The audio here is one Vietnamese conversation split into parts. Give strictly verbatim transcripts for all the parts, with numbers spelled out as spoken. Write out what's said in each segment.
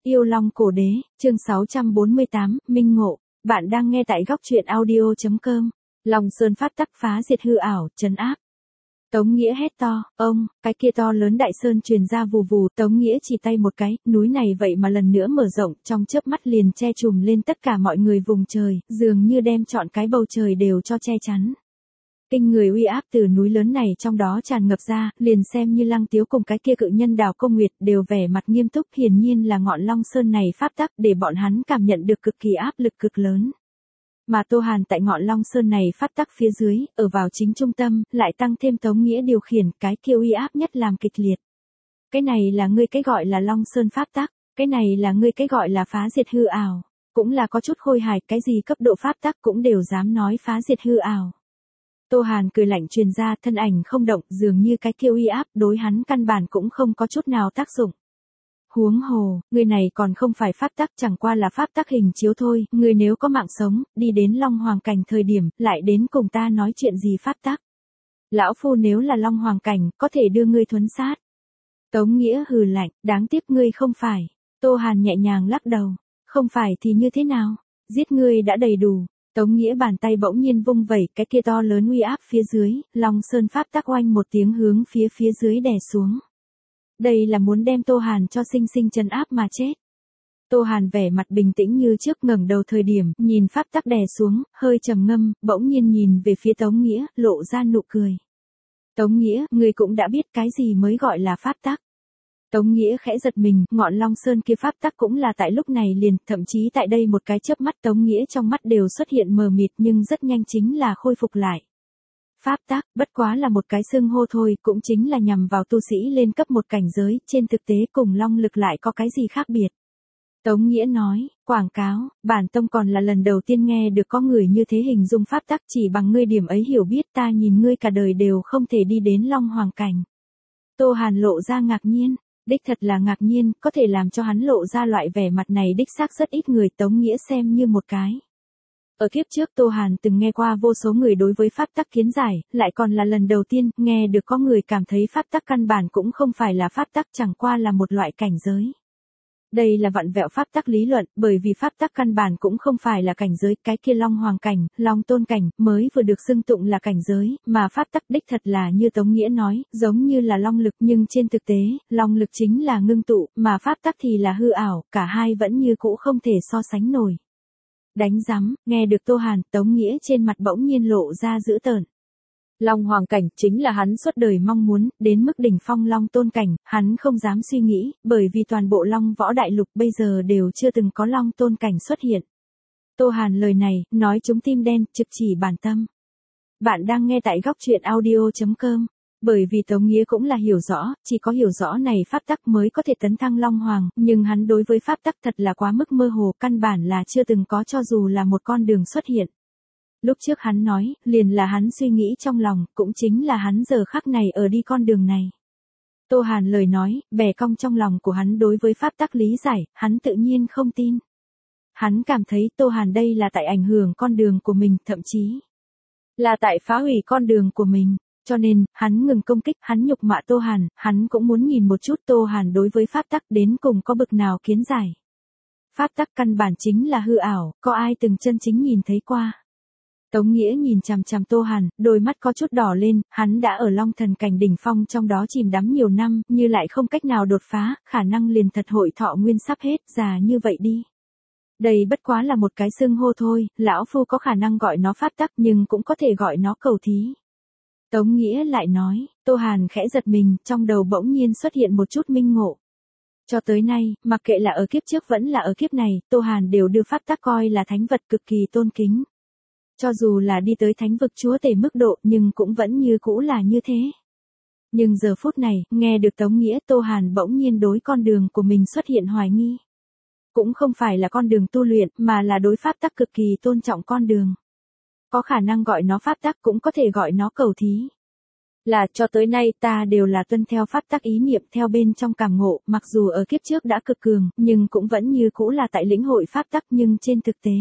Yêu Long Cổ Đế, chương sáu trăm bốn mươi tám, Minh Ngộ. Bạn đang nghe tại góc truyện audio chấm com. Long Sơn pháp tắc phá diệt hư ảo, trấn áp. Tống Nghĩa hét to, ông, cái kia to lớn đại sơn truyền ra vù vù, Tống Nghĩa chỉ tay một cái, núi này vậy mà lần nữa mở rộng, trong chớp mắt liền che trùm lên tất cả mọi người vùng trời, dường như đem trọn cái bầu trời đều cho che chắn. Kinh người uy áp từ núi lớn này trong đó tràn ngập ra, liền xem như Lăng Tiếu cùng cái kia cự nhân Đào Công Nguyệt đều vẻ mặt nghiêm túc, hiển nhiên là ngọn Long Sơn này pháp tắc để bọn hắn cảm nhận được cực kỳ áp lực cực lớn. Mà Tô Hàn tại ngọn Long Sơn này pháp tắc phía dưới, ở vào chính trung tâm, lại tăng thêm Tống Nghĩa điều khiển, cái kia uy áp nhất làm kịch liệt. Cái này là ngươi cái gọi là Long Sơn pháp tắc, cái này là ngươi cái gọi là phá diệt hư ảo, cũng là có chút khôi hài, cái gì cấp độ pháp tắc cũng đều dám nói phá diệt hư ảo. Tô Hàn cười lạnh truyền ra, thân ảnh không động, dường như cái kia uy áp đối hắn căn bản cũng không có chút nào tác dụng. Huống hồ, người này còn không phải pháp tắc, chẳng qua là pháp tắc hình chiếu thôi, người nếu có mạng sống, đi đến Long Hoàng cảnh thời điểm, lại đến cùng ta nói chuyện gì pháp tắc. Lão phu nếu là Long Hoàng cảnh, có thể đưa ngươi thuấn sát. Tống Nghĩa hừ lạnh, đáng tiếc ngươi không phải. Tô Hàn nhẹ nhàng lắc đầu, không phải thì như thế nào, giết ngươi đã đầy đủ. Tống Nghĩa bàn tay bỗng nhiên vung vẩy, cái kia to lớn uy áp phía dưới, Long Sơn pháp tắc oanh một tiếng hướng phía phía dưới đè xuống. Đây là muốn đem Tô Hàn cho sinh sinh trấn áp mà chết. Tô Hàn vẻ mặt bình tĩnh như trước, ngẩng đầu thời điểm, nhìn pháp tắc đè xuống, hơi trầm ngâm, bỗng nhiên nhìn về phía Tống Nghĩa, lộ ra nụ cười. Tống Nghĩa, ngươi cũng đã biết cái gì mới gọi là pháp tắc. Tống Nghĩa khẽ giật mình, ngọn Long Sơn kia pháp tắc cũng là tại lúc này liền, thậm chí tại đây một cái chớp mắt Tống Nghĩa trong mắt đều xuất hiện mờ mịt nhưng rất nhanh chính là khôi phục lại. Pháp tắc, bất quá là một cái xưng hô thôi, cũng chính là nhằm vào tu sĩ lên cấp một cảnh giới, trên thực tế cùng Long lực lại có cái gì khác biệt. Tống Nghĩa nói, quảng cáo, bản tông còn là lần đầu tiên nghe được có người như thế hình dung pháp tắc, chỉ bằng ngươi điểm ấy hiểu biết ta nhìn ngươi cả đời đều không thể đi đến Long Hoàng cảnh. Tô Hàn lộ ra ngạc nhiên. Đích thật là ngạc nhiên, có thể làm cho hắn lộ ra loại vẻ mặt này đích xác rất ít người, Tống Nghĩa xem như một cái. Ở kiếp trước Tô Hàn từng nghe qua vô số người đối với pháp tắc kiến giải, lại còn là lần đầu tiên nghe được có người cảm thấy pháp tắc căn bản cũng không phải là pháp tắc, chẳng qua là một loại cảnh giới. Đây là vặn vẹo pháp tắc lý luận, bởi vì pháp tắc căn bản cũng không phải là cảnh giới, cái kia Long Hoàng cảnh, Long Tôn cảnh, mới vừa được xưng tụng là cảnh giới, mà pháp tắc đích thật là như Tống Nghĩa nói, giống như là Long lực, nhưng trên thực tế, Long lực chính là ngưng tụ, mà pháp tắc thì là hư ảo, cả hai vẫn như cũ không thể so sánh nổi. Đánh rắm, nghe được Tô Hàn, Tống Nghĩa trên mặt bỗng nhiên lộ ra dữ tợn. Long Hoàng cảnh chính là hắn suốt đời mong muốn, đến mức đỉnh phong Long Tôn cảnh, hắn không dám suy nghĩ, bởi vì toàn bộ Long Võ Đại Lục bây giờ đều chưa từng có Long Tôn cảnh xuất hiện. Tô Hàn lời này, nói trúng tim đen, trực chỉ bản tâm. Bạn đang nghe tại góc truyện audio chấm com, bởi vì Tống Nghĩa cũng là hiểu rõ, chỉ có hiểu rõ này pháp tắc mới có thể tấn thăng Long Hoàng, nhưng hắn đối với pháp tắc thật là quá mức mơ hồ, căn bản là chưa từng có cho dù là một con đường xuất hiện. Lúc trước hắn nói, liền là hắn suy nghĩ trong lòng, cũng chính là hắn giờ khắc này ở đi con đường này. Tô Hàn lời nói, bè cong trong lòng của hắn đối với pháp tắc lý giải, hắn tự nhiên không tin. Hắn cảm thấy Tô Hàn đây là tại ảnh hưởng con đường của mình, thậm chí là tại phá hủy con đường của mình. Cho nên, hắn ngừng công kích, hắn nhục mạ Tô Hàn, hắn cũng muốn nhìn một chút Tô Hàn đối với pháp tắc đến cùng có bực nào kiến giải. Pháp tắc căn bản chính là hư ảo, có ai từng chân chính nhìn thấy qua. Tống Nghĩa nhìn chằm chằm Tô Hàn, đôi mắt có chút đỏ lên, hắn đã ở Long Thần cảnh đỉnh phong trong đó chìm đắm nhiều năm, như lại không cách nào đột phá, khả năng liền thật hội thọ nguyên sắp hết, già như vậy đi. Đây bất quá là một cái xưng hô thôi, lão phu có khả năng gọi nó pháp tắc nhưng cũng có thể gọi nó cầu thí. Tống Nghĩa lại nói, Tô Hàn khẽ giật mình, trong đầu bỗng nhiên xuất hiện một chút minh ngộ. Cho tới nay, mặc kệ là ở kiếp trước vẫn là ở kiếp này, Tô Hàn đều đưa pháp tắc coi là thánh vật cực kỳ tôn kính. Cho dù là đi tới thánh vực chúa tể mức độ nhưng cũng vẫn như cũ là như thế. Nhưng giờ phút này, nghe được Tống Nghĩa, Tô Hàn bỗng nhiên đối con đường của mình xuất hiện hoài nghi. Cũng không phải là con đường tu luyện, mà là đối pháp tắc cực kỳ tôn trọng con đường. Có khả năng gọi nó pháp tắc, cũng có thể gọi nó cầu thí. Là cho tới nay ta đều là tuân theo pháp tắc ý niệm theo bên trong cảm ngộ, mặc dù ở kiếp trước đã cực cường, nhưng cũng vẫn như cũ là tại lĩnh hội pháp tắc, nhưng trên thực tế.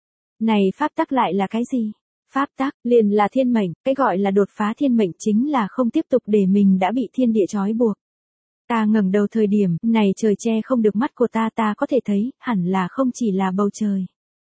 Này pháp tắc lại là cái gì? Pháp tắc liền là thiên mệnh, cái gọi là đột phá thiên mệnh chính là không tiếp tục để mình đã bị thiên địa trói buộc. Ta ngẩng đầu thời điểm, này trời che không được mắt của ta, ta có thể thấy, hẳn là không chỉ là bầu trời.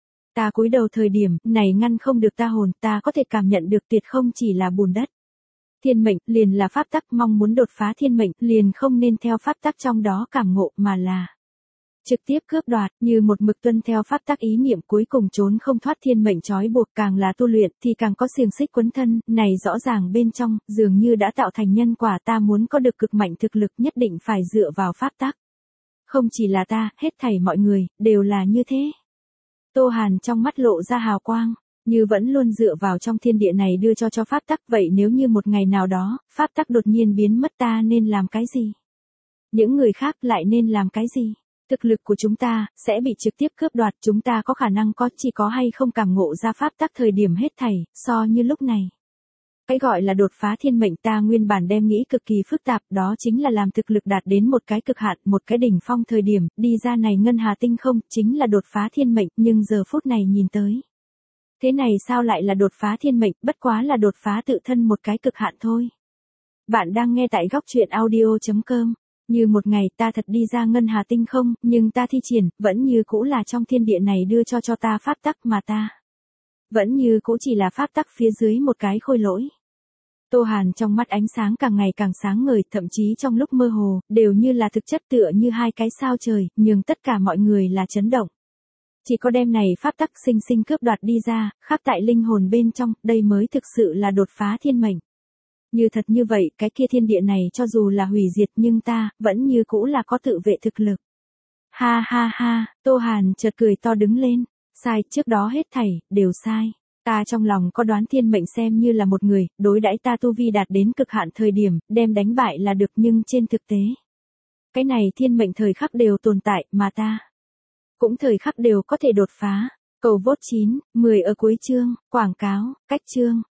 Ta cúi đầu thời điểm, này ngăn không được ta hồn, ta có thể cảm nhận được tuyệt không chỉ là bùn đất. Thiên mệnh, liền là pháp tắc, mong muốn đột phá thiên mệnh, liền không nên theo pháp tắc trong đó cảm ngộ, mà là trực tiếp cướp đoạt, như một mực tuân theo pháp tắc ý niệm cuối cùng trốn không thoát thiên mệnh trói buộc, càng là tu luyện thì càng có xiềng xích quấn thân, này rõ ràng bên trong, dường như đã tạo thành nhân quả. Ta muốn có được cực mạnh thực lực nhất định phải dựa vào pháp tắc. Không chỉ là ta, hết thảy mọi người, đều là như thế. Tô Hàn trong mắt lộ ra hào quang, như vẫn luôn dựa vào trong thiên địa này đưa cho cho pháp tắc, vậy nếu như một ngày nào đó, pháp tắc đột nhiên biến mất ta nên làm cái gì? Những người khác lại nên làm cái gì? Thực lực của chúng ta, sẽ bị trực tiếp cướp đoạt, chúng ta có khả năng có chỉ có hay không cảm ngộ ra pháp tắc thời điểm hết thảy, so như lúc này. Cái gọi là đột phá thiên mệnh ta nguyên bản đem nghĩ cực kỳ phức tạp, đó chính là làm thực lực đạt đến một cái cực hạn, một cái đỉnh phong thời điểm, đi ra này ngân hà tinh không, chính là đột phá thiên mệnh, nhưng giờ phút này nhìn tới. Thế này sao lại là đột phá thiên mệnh, bất quá là đột phá tự thân một cái cực hạn thôi. Bạn đang nghe tại góc truyện audio chấm com. Như một ngày ta thật đi ra ngân hà tinh không, nhưng ta thi triển, vẫn như cũ là trong thiên địa này đưa cho cho ta pháp tắc mà ta. Vẫn như cũ chỉ là pháp tắc phía dưới một cái khôi lỗi. Tô Hàn trong mắt ánh sáng càng ngày càng sáng ngời, thậm chí trong lúc mơ hồ, đều như là thực chất tựa như hai cái sao trời, nhưng tất cả mọi người là chấn động. Chỉ có đem này pháp tắc sinh sinh cướp đoạt đi ra, khắc tại linh hồn bên trong, đây mới thực sự là đột phá thiên mệnh. Như thật như vậy, cái kia thiên địa này cho dù là hủy diệt nhưng ta, vẫn như cũ là có tự vệ thực lực. Ha ha ha, Tô Hàn chợt cười to đứng lên, sai, trước đó hết thảy, đều sai. Ta trong lòng có đoán thiên mệnh xem như là một người, đối đãi ta tu vi đạt đến cực hạn thời điểm, đem đánh bại là được nhưng trên thực tế. Cái này thiên mệnh thời khắc đều tồn tại, mà ta cũng thời khắc đều có thể đột phá. Cầu vote chín, mười ở cuối chương, quảng cáo, cách chương.